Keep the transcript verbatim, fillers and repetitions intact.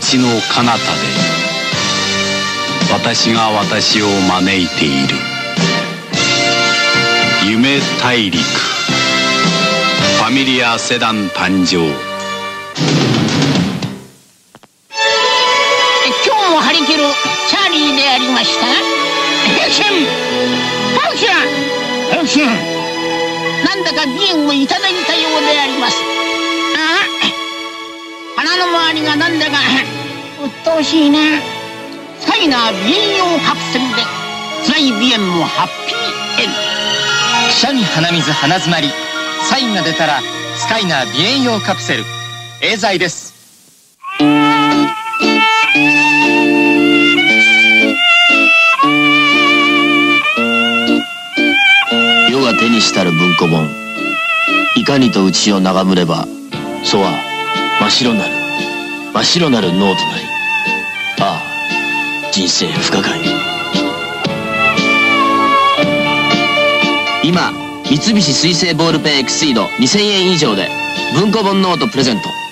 街の彼方で私が私を招いている。夢大陸ファミリアセダン誕生。 今日も張り切るチャーリーでありました。アクションアクションアクション。なんだかビーンをいただいたようであります。ああ、鼻の周りがなんだか鬱陶しいな。サイナー鼻炎用カプセルで辛い鼻炎もハッピーエンド。 くしゃみ鼻水鼻詰まり、サインが出たらスカイナー鼻炎用カプセルエーザイです。 世が手にしたる文庫本、いかにと内を眺むればそは真っ白なる真っ白なるノートなり。ああ、人生不可解。今三菱水性ボールペンエクシードにせんえん以上で文庫本ノートプレゼント。